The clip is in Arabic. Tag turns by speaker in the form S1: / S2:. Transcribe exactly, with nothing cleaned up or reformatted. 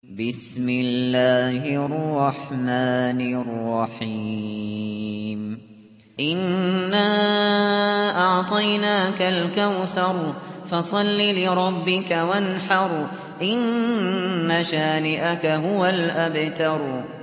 S1: بسم الله الرحمن الرحيم إنا أعطيناك الكوثر فصل لربك وانحر إن شانئك هو الأبتر